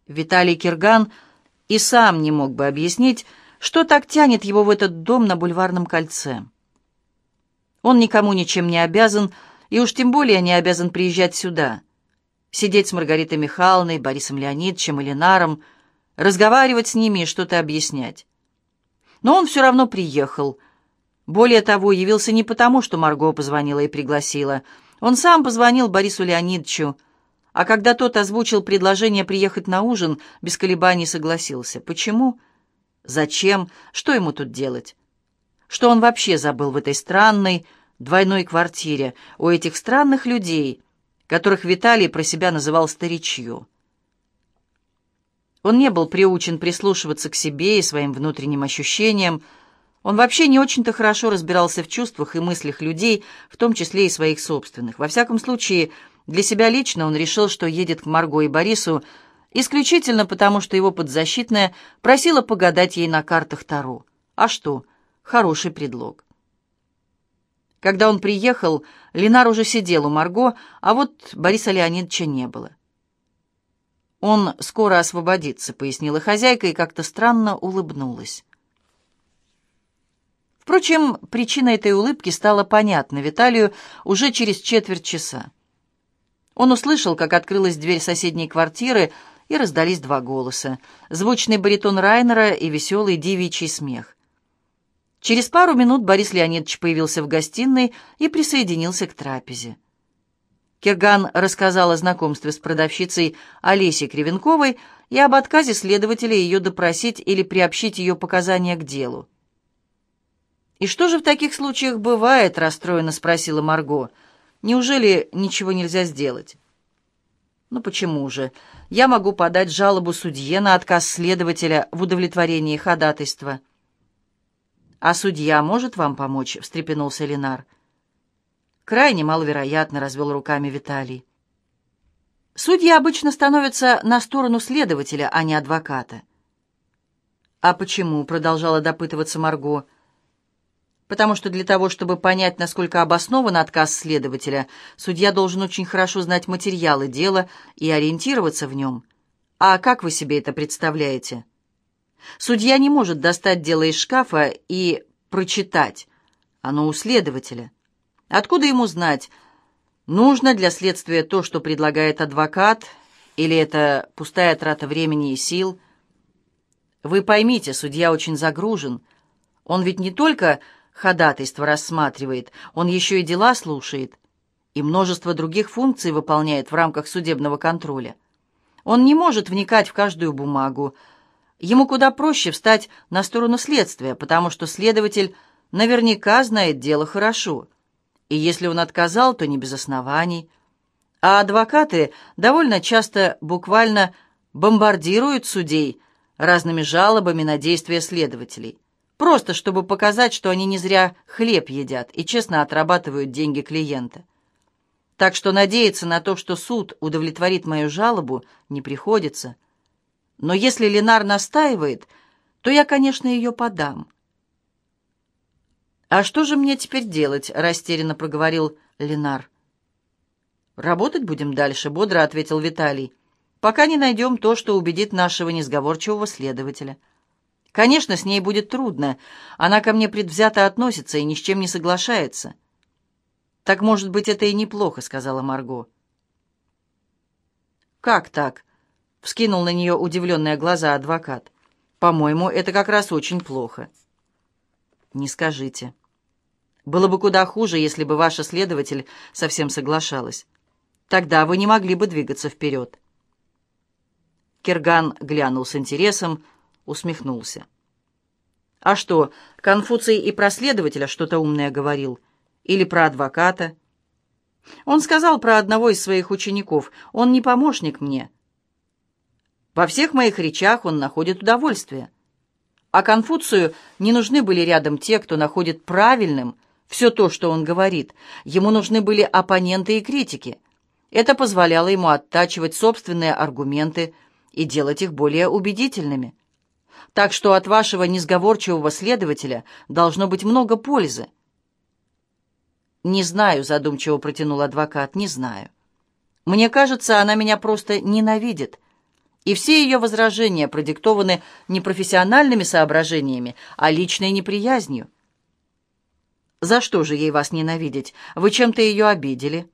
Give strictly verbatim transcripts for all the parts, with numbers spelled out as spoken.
Виталий Кирган и сам не мог бы объяснить, что так тянет его в этот дом на Бульварном кольце. Он никому ничем не обязан, и уж тем более не обязан приезжать сюда, сидеть с Маргаритой Михайловной, Борисом Леонидовичем и Ленаром, разговаривать с ними и что-то объяснять. Но он все равно приехал. Более того, явился не потому, что Марго позвонила и пригласила. Он сам позвонил Борису Леонидовичу, а когда тот озвучил предложение приехать на ужин, без колебаний согласился. Почему? Зачем? Что ему тут делать? Что он вообще забыл в этой странной двойной квартире, у этих странных людей, которых Виталий про себя называл старичью? Он не был приучен прислушиваться к себе и своим внутренним ощущениям. Он вообще не очень-то хорошо разбирался в чувствах и мыслях людей, в том числе и своих собственных. Во всяком случае, для себя лично он решил, что едет к Марго и Борису исключительно потому, что его подзащитная просила погадать ей на картах Таро. А что? Хороший предлог. Когда он приехал, Ленар уже сидел у Марго, а вот Бориса Леонидовича не было. «Он скоро освободится», — пояснила хозяйка и как-то странно улыбнулась. Впрочем, причина этой улыбки стала понятна Виталию уже через четверть часа. Он услышал, как открылась дверь соседней квартиры, и раздались два голоса — звучный баритон Райнера и веселый девичий смех. Через пару минут Борис Леонидович появился в гостиной и присоединился к трапезе. Кирган рассказал о знакомстве с продавщицей Олесей Кривенковой и об отказе следователя ее допросить или приобщить ее показания к делу. «И что же в таких случаях бывает?» — расстроенно спросила Марго. «Неужели ничего нельзя сделать?» «Ну почему же? Я могу подать жалобу судье на отказ следователя в удовлетворении ходатайства». «А судья может вам помочь?» — встрепенулся Ленар. «Крайне маловероятно», — развел руками Виталий. «Судьи обычно становятся на сторону следователя, а не адвоката». «А почему?» — продолжала допытываться Марго. «Потому что для того, чтобы понять, насколько обоснован отказ следователя, судья должен очень хорошо знать материалы дела и ориентироваться в нем. А как вы себе это представляете? Судья не может достать дело из шкафа и прочитать. Оно у следователя. Откуда ему знать, нужно для следствия то, что предлагает адвокат, или это пустая трата времени и сил? Вы поймите, судья очень загружен. Он ведь не только ходатайство рассматривает, он еще и дела слушает, и множество других функций выполняет в рамках судебного контроля. Он не может вникать в каждую бумагу. Ему куда проще встать на сторону следствия, потому что следователь наверняка знает дело хорошо. И если он отказал, то не без оснований. А адвокаты довольно часто буквально бомбардируют судей разными жалобами на действия следователей, просто чтобы показать, что они не зря хлеб едят и честно отрабатывают деньги клиента. Так что надеяться на то, что суд удовлетворит мою жалобу, не приходится. Но если Ленар настаивает, то я, конечно, ее подам. «А что же мне теперь делать?» — растерянно проговорил Ленар. «Работать будем дальше», — бодро ответил Виталий, «пока не найдем то, что убедит нашего несговорчивого следователя. Конечно, с ней будет трудно. Она ко мне предвзято относится и ни с чем не соглашается». «Так, может быть, это и неплохо», — сказала Марго. «Как так?» — вскинул на нее удивленные глаза адвокат. «По-моему, это как раз очень плохо». «Не скажите. Было бы куда хуже, если бы ваша следователь совсем соглашалась. Тогда вы не могли бы двигаться вперед». Кирган глянул с интересом, усмехнулся. «А что, Конфуций и про следователя что-то умное говорил? Или про адвоката?» «Он сказал про одного из своих учеников. Он не помощник мне. Во всех моих речах он находит удовольствие. А Конфуцию не нужны были рядом те, кто находит правильным все то, что он говорит. Ему нужны были оппоненты и критики. Это позволяло ему оттачивать собственные аргументы и делать их более убедительными. Так что от вашего несговорчивого следователя должно быть много пользы». «Не знаю», — задумчиво протянул адвокат, — «не знаю. Мне кажется, она меня просто ненавидит. И все ее возражения продиктованы не профессиональными соображениями, а личной неприязнью. «За что же ей вас ненавидеть? Вы чем-то ее обидели?»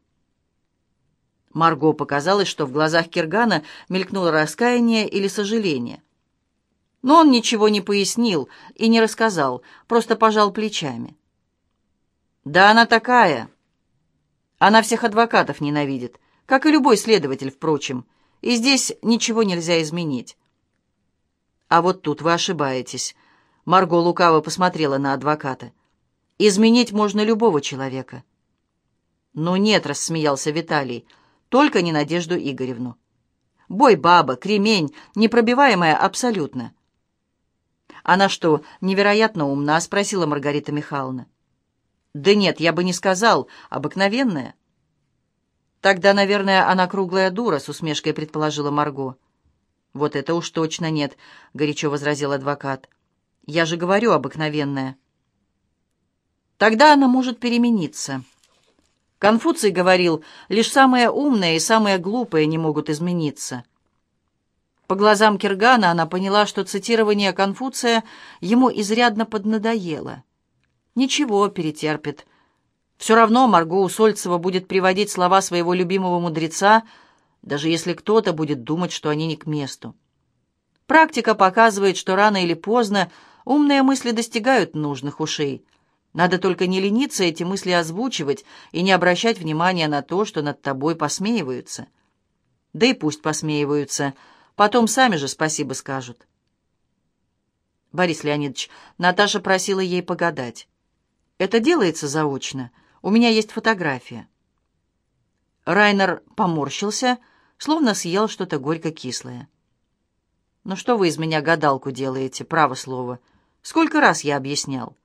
Марго показалось, что в глазах Киргана мелькнуло раскаяние или сожаление. Но он ничего не пояснил и не рассказал, просто пожал плечами. «Да она такая. Она всех адвокатов ненавидит, как и любой следователь, впрочем, и здесь ничего нельзя изменить». «А вот тут вы ошибаетесь», — Марго лукаво посмотрела на адвоката. «Изменить можно любого человека». «Ну нет», — рассмеялся Виталий, — «только не Надежду Игоревну. Бой-баба, кремень, непробиваемая абсолютно». «Она что, невероятно умна?» — спросила Маргарита Михайловна. «Да нет, я бы не сказал. Обыкновенная». «Тогда, наверное, она круглая дура», — с усмешкой предположила Марго. «Вот это уж точно нет», — горячо возразил адвокат. «Я же говорю, обыкновенная». «Тогда она может перемениться». Конфуций говорил, лишь самые умные и самые глупые не могут измениться. По глазам Киргана она поняла, что цитирование Конфуция ему изрядно поднадоело. Ничего, перетерпит. Все равно Марго Усольцева будет приводить слова своего любимого мудреца, даже если кто-то будет думать, что они не к месту. Практика показывает, что рано или поздно умные мысли достигают нужных ушей. Надо только не лениться эти мысли озвучивать и не обращать внимания на то, что над тобой посмеиваются. Да и пусть посмеиваются, потом сами же спасибо скажут. Борис Леонидович, Наташа просила ей погадать. Это делается заочно. У меня есть фотография. Райнер поморщился, словно съел что-то горько-кислое. «Ну что вы из меня гадалку делаете, право слово? Сколько раз я объяснял?»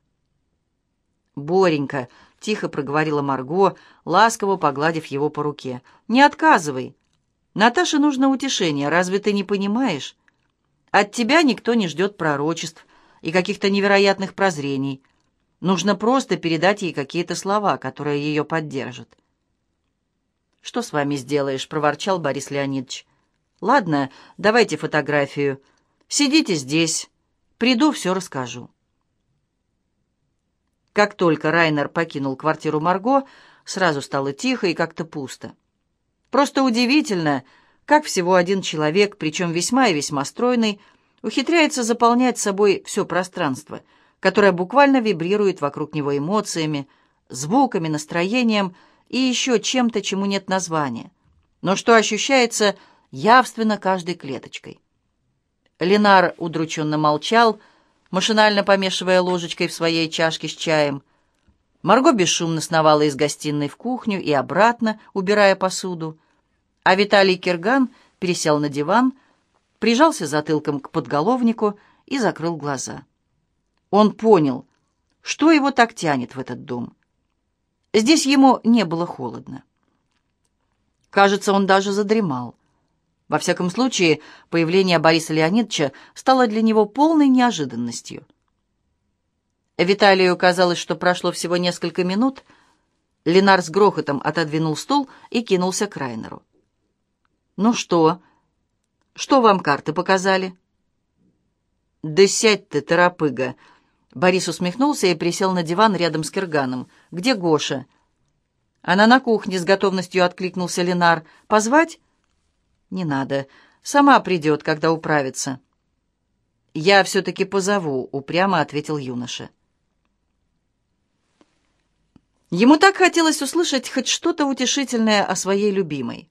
«Боренька», — тихо проговорила Марго, ласково погладив его по руке, — «не отказывай. Наташе нужно утешение, разве ты не понимаешь? От тебя никто не ждет пророчеств и каких-то невероятных прозрений. Нужно просто передать ей какие-то слова, которые ее поддержат». «Что с вами сделаешь?» — проворчал Борис Леонидович. «Ладно, давайте фотографию. Сидите здесь. Приду, все расскажу». Как только Райнер покинул квартиру Марго, сразу стало тихо и как-то пусто. Просто удивительно, как всего один человек, причем весьма и весьма стройный, ухитряется заполнять собой все пространство, которое буквально вибрирует вокруг него эмоциями, звуками, настроением и еще чем-то, чему нет названия, но что ощущается явственно каждой клеточкой. Ленар удрученно молчал, машинально помешивая ложечкой в своей чашке с чаем. Марго бесшумно сновала из гостиной в кухню и обратно, убирая посуду. А Виталий Кирган пересел на диван, прижался затылком к подголовнику и закрыл глаза. Он понял, что его так тянет в этот дом. Здесь ему не было холодно. Кажется, он даже задремал. Во всяком случае, появление Бориса Леонидовича стало для него полной неожиданностью. Виталию казалось, что прошло всего несколько минут. Ленар с грохотом отодвинул стул и кинулся к Райнеру. «Ну что? Что вам карты показали?» «Да сядь ты, торопыга!» Борис усмехнулся и присел на диван рядом с Кирганом. «Где Гоша?» «Она на кухне», — с готовностью откликнулся Ленар. «Позвать?» «Не надо. Сама придет, когда управится». «Я все-таки позову», — упрямо ответил юноша. Ему так хотелось услышать хоть что-то утешительное о своей любимой.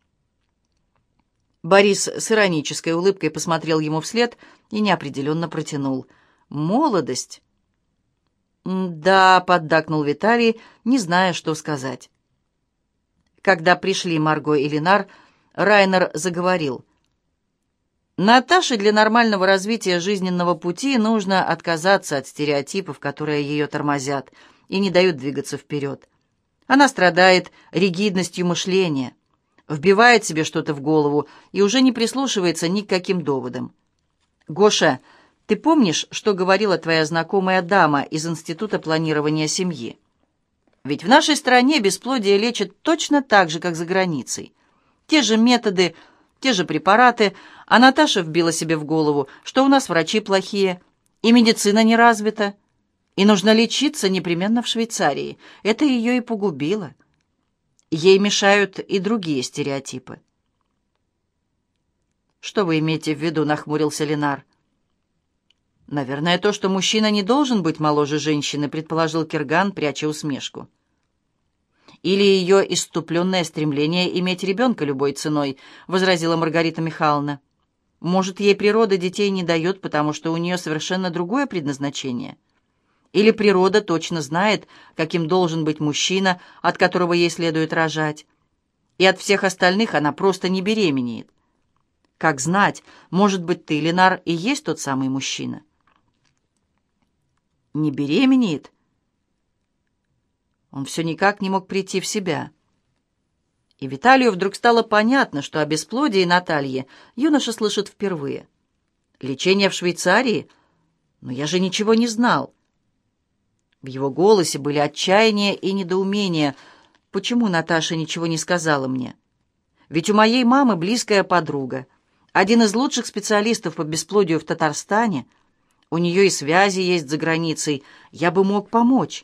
Борис с иронической улыбкой посмотрел ему вслед и неопределенно протянул. «Молодость?» «Да», — поддакнул Виталий, не зная, что сказать. Когда пришли Марго и Ленар, Райнер заговорил. «Наташе для нормального развития жизненного пути нужно отказаться от стереотипов, которые ее тормозят и не дают двигаться вперед. Она страдает ригидностью мышления, вбивает себе что-то в голову и уже не прислушивается ни к каким доводам. Гоша, ты помнишь, что говорила твоя знакомая дама из Института планирования семьи? Ведь в нашей стране бесплодие лечат точно так же, как за границей. Те же методы, те же препараты, а Наташа вбила себе в голову, что у нас врачи плохие, и медицина не развита, и нужно лечиться непременно в Швейцарии. Это ее и погубило. Ей мешают и другие стереотипы. «Что вы имеете в виду?» — нахмурился Ленар. «Наверное, то, что мужчина не должен быть моложе женщины», — предположил Кирган, пряча усмешку. «Или ее исступленное стремление иметь ребенка любой ценой», — возразила Маргарита Михайловна. «Может, ей природа детей не дает, потому что у нее совершенно другое предназначение? Или природа точно знает, каким должен быть мужчина, от которого ей следует рожать, и от всех остальных она просто не беременеет? Как знать, может быть, ты, Ленар, и есть тот самый мужчина?» «Не беременеет?» Он все никак не мог прийти в себя. И Виталию вдруг стало понятно, что о бесплодии Натальи юноша слышит впервые. «Лечение в Швейцарии? Но я же ничего не знал». В его голосе были отчаяние и недоумение. «Почему Наташа ничего не сказала мне? Ведь у моей мамы близкая подруга, один из лучших специалистов по бесплодию в Татарстане. У нее и связи есть за границей. Я бы мог помочь».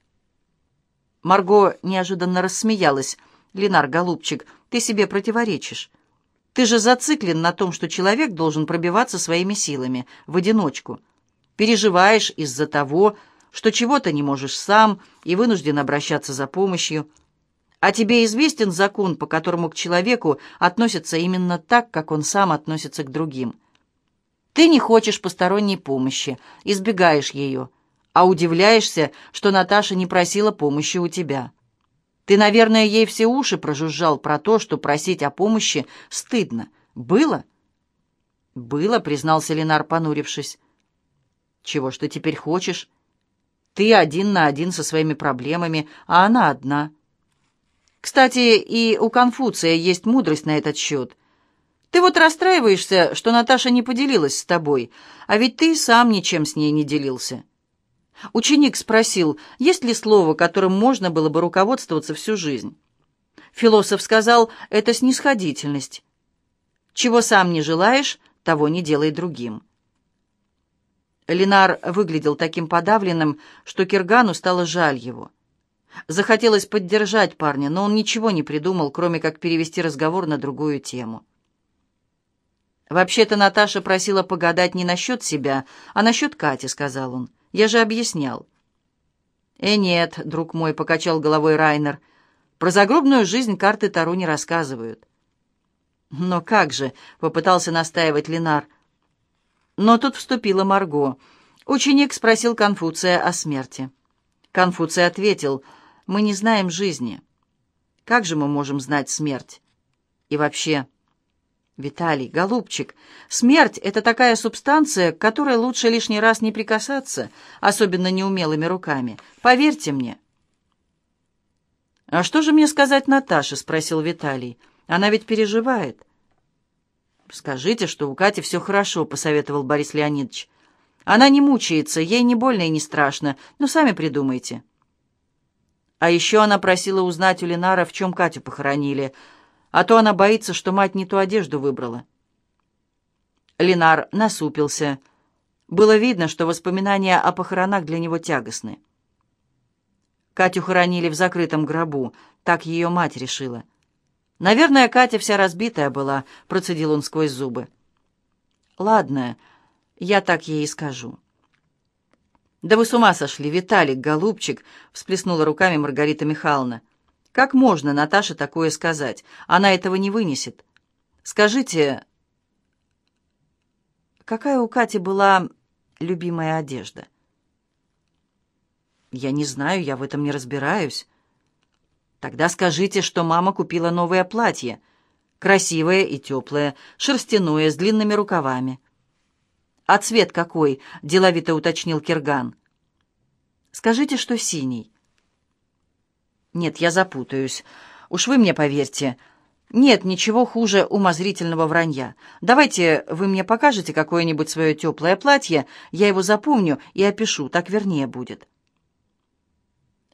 Марго неожиданно рассмеялась. «Ленар, голубчик, ты себе противоречишь. Ты же зациклен на том, что человек должен пробиваться своими силами, в одиночку. Переживаешь из-за того, что чего-то не можешь сам и вынужден обращаться за помощью. А тебе известен закон, по которому к человеку относятся именно так, как он сам относится к другим. Ты не хочешь посторонней помощи, избегаешь ее, а удивляешься, что Наташа не просила помощи у тебя. Ты, наверное, ей все уши прожужжал про то, что просить о помощи стыдно. Было?» «Было», — признался Ленар, понурившись. «Чего ж ты теперь хочешь? Ты один на один со своими проблемами, а она одна. Кстати, и у Конфуция есть мудрость на этот счет. Ты вот расстраиваешься, что Наташа не поделилась с тобой, а ведь ты сам ничем с ней не делился». Ученик спросил, есть ли слово, которым можно было бы руководствоваться всю жизнь. Философ сказал, это снисходительность. Чего сам не желаешь, того не делай другим. Ленар выглядел таким подавленным, что Киргану стало жаль его. Захотелось поддержать парня, но он ничего не придумал, кроме как перевести разговор на другую тему. «Вообще-то Наташа просила погадать не насчет себя, а насчет Кати», — сказал он. «Я же объяснял». «Э, нет, друг мой», — покачал головой Райнер. «Про загробную жизнь карты Таро не рассказывают». «Но как же», — попытался настаивать Ленар. Но тут вступила Марго. Ученик спросил Конфуция о смерти. Конфуций ответил, «Мы не знаем жизни. Как же мы можем знать смерть? И вообще...» «Виталий, голубчик, смерть — это такая субстанция, к которой лучше лишний раз не прикасаться, особенно неумелыми руками. Поверьте мне». «А что же мне сказать Наташе?» — спросил Виталий. «Она ведь переживает». «Скажите, что у Кати все хорошо», — посоветовал Борис Леонидович. «Она не мучается, ей не больно и не страшно, но сами придумайте». А еще она просила узнать у Ленара, в чем Катю похоронили, а то она боится, что мать не ту одежду выбрала. Ленар насупился. Было видно, что воспоминания о похоронах для него тягостны. Катю хоронили в закрытом гробу, так ее мать решила. «Наверное, Катя вся разбитая была», — процедил он сквозь зубы. «Ладно, я так ей и скажу». «Да вы с ума сошли, Виталик, голубчик», — всплеснула руками Маргарита Михайловна. «Как можно Наташе такое сказать? Она этого не вынесет. Скажите, какая у Кати была любимая одежда?» «Я не знаю, я в этом не разбираюсь». «Тогда скажите, что мама купила новое платье, красивое и теплое, шерстяное, с длинными рукавами». «А цвет какой?» — деловито уточнил Кирган. «Скажите, что синий». «Нет, я запутаюсь. Уж вы мне поверьте. Нет ничего хуже умозрительного вранья. Давайте вы мне покажете какое-нибудь свое теплое платье, я его запомню и опишу, так вернее будет».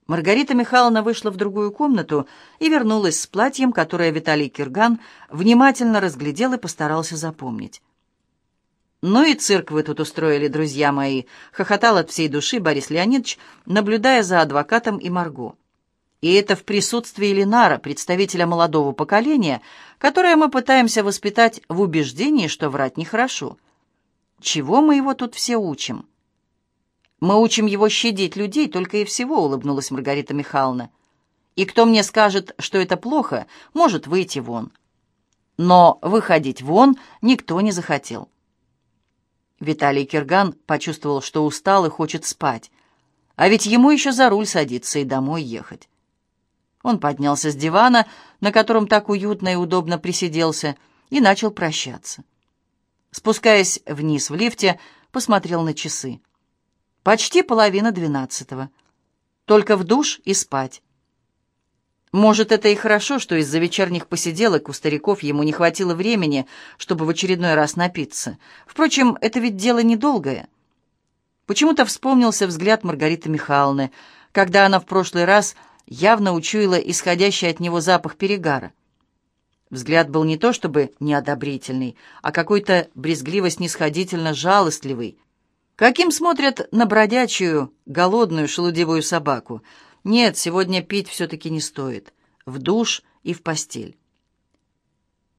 Маргарита Михайловна вышла в другую комнату и вернулась с платьем, которое Виталий Кирган внимательно разглядел и постарался запомнить. «Ну и цирк вы тут устроили, друзья мои», — хохотал от всей души Борис Леонидович, наблюдая за адвокатом и Марго. «И это в присутствии Ленара, представителя молодого поколения, которое мы пытаемся воспитать в убеждении, что врать нехорошо. Чего мы его тут все учим?» «Мы учим его щадить людей только и всего», — улыбнулась Маргарита Михайловна. «И кто мне скажет, что это плохо, может выйти вон». Но выходить вон никто не захотел. Виталий Кирган почувствовал, что устал и хочет спать. А ведь ему еще за руль садиться и домой ехать. Он поднялся с дивана, на котором так уютно и удобно присиделся, и начал прощаться. Спускаясь вниз в лифте, посмотрел на часы. Почти половина двенадцатого. Только в душ и спать. Может, это и хорошо, что из-за вечерних посиделок у стариков ему не хватило времени, чтобы в очередной раз напиться. Впрочем, это ведь дело недолгое. Почему-то вспомнился взгляд Маргариты Михайловны, когда она в прошлый раз явно учуяла исходящий от него запах перегара. Взгляд был не то чтобы неодобрительный, а какой-то брезгливо-снисходительно-жалостливый, каким смотрят на бродячую, голодную, шелудивую собаку. Нет, сегодня пить все-таки не стоит. В душ и в постель.